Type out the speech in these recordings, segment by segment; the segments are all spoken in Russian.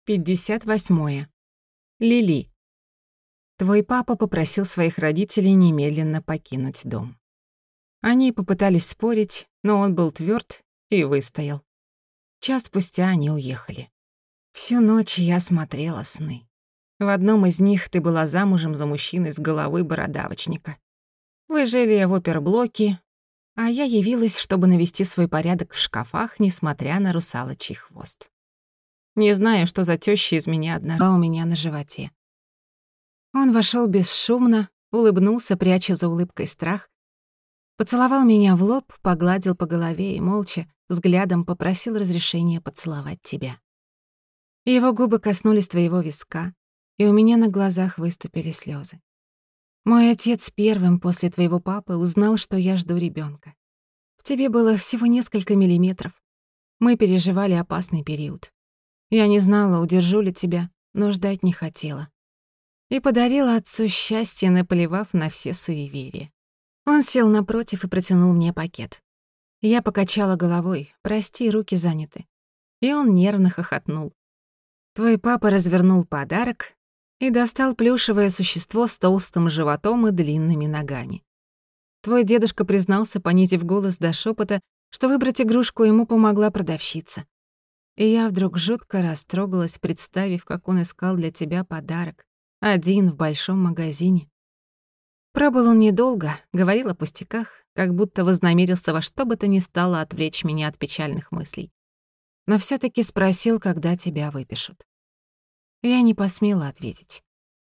58. Лили. Твой папа попросил своих родителей немедленно покинуть дом. Они попытались спорить, но он был твёрд и выстоял. Час спустя они уехали. Всю ночь я смотрела сны. В одном из них ты была замужем за мужчиной с головой бородавочника. Вы жили в оперблоке, а я явилась, чтобы навести свой порядок в шкафах, несмотря на русалочий хвост. Не знаю, что за тёща из меня одна у меня на животе. Он вошёл бесшумно, улыбнулся, пряча за улыбкой страх, поцеловал меня в лоб, погладил по голове и молча, взглядом попросил разрешения поцеловать тебя. Его губы коснулись твоего виска, и у меня на глазах выступили слёзы. Мой отец первым после твоего папы узнал, что я жду ребёнка. В тебе было всего несколько миллиметров. Мы переживали опасный период. Я не знала, удержу ли тебя, но ждать не хотела. И подарила отцу счастье, наплевав на все суеверия. Он сел напротив и протянул мне пакет. Я покачала головой: «Прости, руки заняты». И он нервно хохотнул. Твой папа развернул подарок и достал плюшевое существо с толстым животом и длинными ногами. Твой дедушка признался, понизив голос до шепота, что выбрать игрушку ему помогла продавщица. И я вдруг жутко растрогалась, представив, как он искал для тебя подарок. Один в большом магазине. Пробыл он недолго, говорил о пустяках, как будто вознамерился во что бы то ни стало отвлечь меня от печальных мыслей. Но всё-таки спросил, когда тебя выпишут. Я не посмела ответить.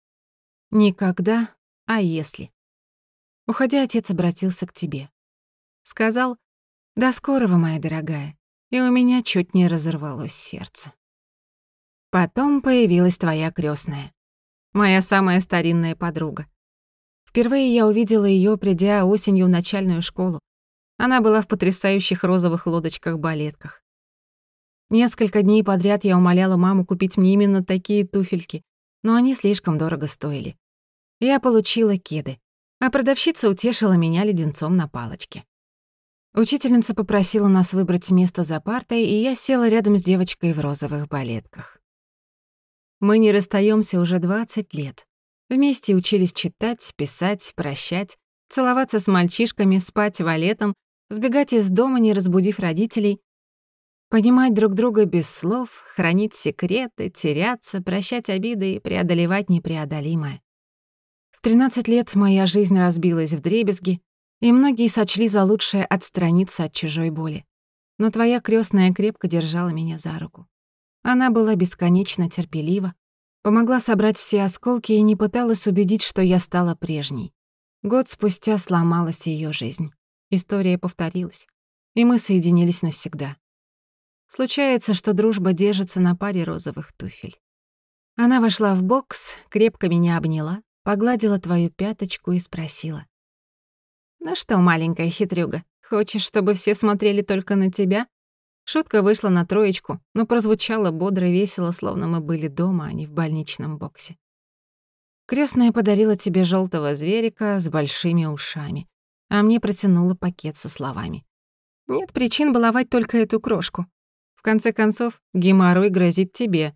Никогда, а если. Уходя, отец обратился к тебе. Сказал: «До скорого, моя дорогая». И у меня чуть не разорвалось сердце. Потом появилась твоя крестная, моя самая старинная подруга. Впервые я увидела её, придя осенью в начальную школу. Она была в потрясающих розовых лодочках-балетках. Несколько дней подряд я умоляла маму купить мне именно такие туфельки, но они слишком дорого стоили. Я получила кеды, а продавщица утешила меня леденцом на палочке. Учительница попросила нас выбрать место за партой, и я села рядом с девочкой в розовых балетках. Мы не расстаёмся уже 20 лет. Вместе учились читать, писать, прощать, целоваться с мальчишками, спать валетом, сбегать из дома, не разбудив родителей, понимать друг друга без слов, хранить секреты, теряться, прощать обиды и преодолевать непреодолимое. В 13 лет моя жизнь разбилась вдребезги, и многие сочли за лучшее отстраниться от чужой боли. Но твоя крестная крепко держала меня за руку. Она была бесконечно терпелива, помогла собрать все осколки и не пыталась убедить, что я стала прежней. Год спустя сломалась ее жизнь. История повторилась, и мы соединились навсегда. Случается, что дружба держится на паре розовых туфель. Она вошла в бокс, крепко меня обняла, погладила твою пяточку и спросила: «Ну что, маленькая хитрюга, хочешь, чтобы все смотрели только на тебя?» Шутка вышла на троечку, но прозвучала бодро и весело, словно мы были дома, а не в больничном боксе. Крестная подарила тебе желтого зверика с большими ушами, а мне протянула пакет со словами: «Нет причин баловать только эту крошку. В конце концов, геморрой грозит тебе».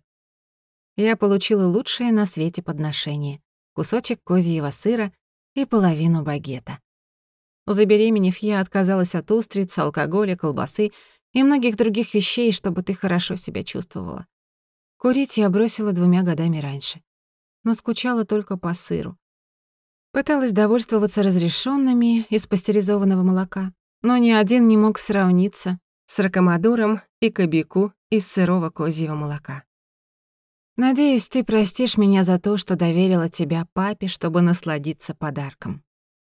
Я получила лучшее на свете подношение — кусочек козьего сыра и половину багета. Забеременев, я отказалась от устриц, алкоголя, колбасы и многих других вещей, чтобы ты хорошо себя чувствовала. Курить я бросила 2 годами раньше, но скучала только по сыру. Пыталась довольствоваться разрешенными из пастеризованного молока, но ни один не мог сравниться с ракомадуром и кобяку из сырого козьего молока. Надеюсь, ты простишь меня за то, что доверила тебя папе, чтобы насладиться подарком.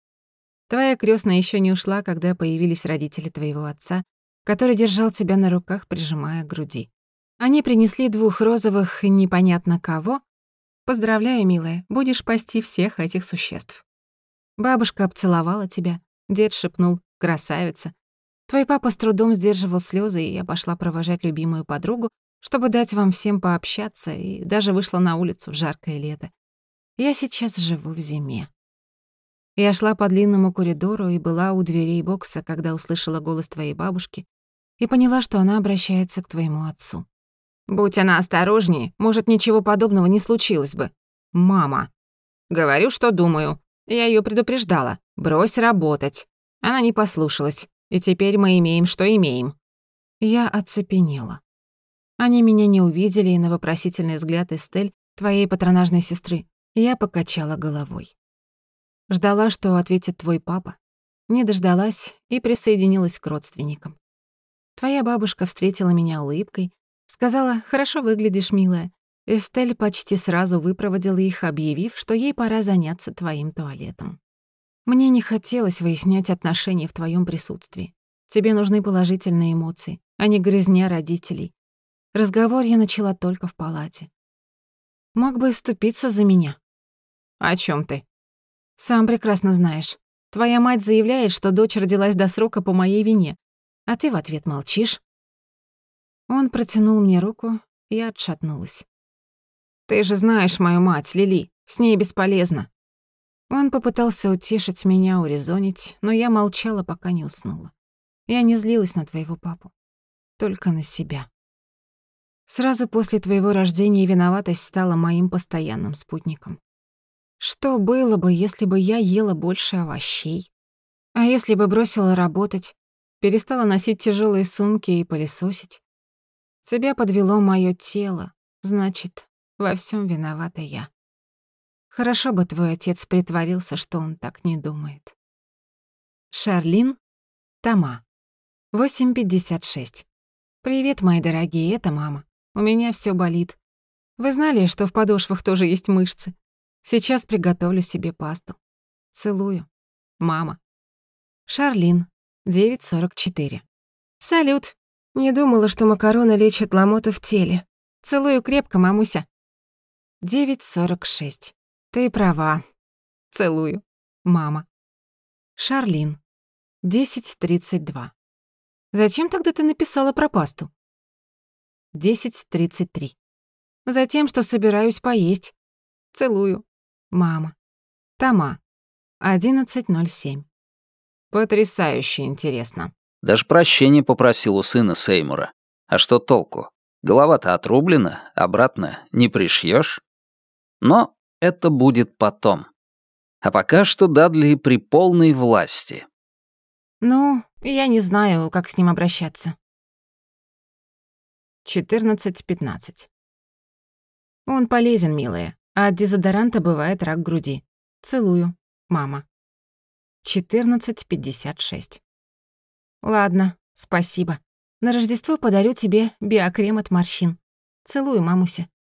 Твоя крестная еще не ушла, когда появились родители твоего отца, который держал тебя на руках, прижимая к груди. Они принесли 2 розовых непонятно кого. Поздравляю, милая, будешь пасти всех этих существ. Бабушка обцеловала тебя, дед шепнул: «Красавица». Твой папа с трудом сдерживал слезы, и я пошла провожать любимую подругу, чтобы дать вам всем пообщаться, и даже вышла на улицу в жаркое лето. Я сейчас живу в зиме. Я шла по длинному коридору и была у дверей бокса, когда услышала голос твоей бабушки и поняла, что она обращается к твоему отцу. Будь она осторожнее, может, ничего подобного не случилось бы. Мама. Говорю, что думаю. Я её предупреждала. Брось работать. Она не послушалась. И теперь мы имеем, что имеем. Я оцепенела. Они меня не увидели, и на вопросительный взгляд Эстель, твоей патронажной сестры, я покачала головой. Ждала, что ответит твой папа. Не дождалась и присоединилась к родственникам. Твоя бабушка встретила меня улыбкой, сказала: «Хорошо выглядишь, милая». Эстель почти сразу выпроводила их, объявив, что ей пора заняться твоим туалетом. Мне не хотелось выяснять отношения в твоем присутствии. Тебе нужны положительные эмоции, а не грызня родителей. Разговор я начала только в палате. Мог бы вступиться за меня. О чем ты? Сам прекрасно знаешь. Твоя мать заявляет, что дочь родилась до срока по моей вине, а ты в ответ молчишь. Он протянул мне руку, я отшатнулась. Ты же знаешь мою мать, Лили, с ней бесполезно. Он попытался утешить меня, урезонить, но я молчала, пока не уснула. Я не злилась на твоего папу, только на себя. Сразу после твоего рождения виноватость стала моим постоянным спутником. Что было бы, если бы я ела больше овощей? А если бы бросила работать, перестала носить тяжелые сумки и пылесосить? Тебя подвело моё тело, значит, во всем виновата я. Хорошо бы твой отец притворился, что он так не думает. Шарлин, Тома, 8:56. Привет, мои дорогие, это мама. У меня всё болит. Вы знали, что в подошвах тоже есть мышцы? Сейчас приготовлю себе пасту. Целую. Мама. Шарлин, 9:44. Салют. Не думала, что макароны лечат ломоту в теле. Целую крепко, мамуся. 9:46. Ты права. Целую. Мама. Шарлин, 10:32. Зачем тогда ты написала про пасту? 10:33. Затем, что собираюсь поесть. Целую. Мама. Тома. 11:07. Потрясающе интересно. Даже прощения попросил у сына Сеймура. А что толку? Голова-то отрублена, обратно не пришьёшь. Но это будет потом. А пока что Дадли при полной власти. Ну, я не знаю, как с ним обращаться. 14:15. Он полезен, милая, а от дезодоранта бывает рак груди. Целую. Мама. 14:56. Ладно, спасибо. На Рождество подарю тебе биокрем от морщин. Целую, мамуся.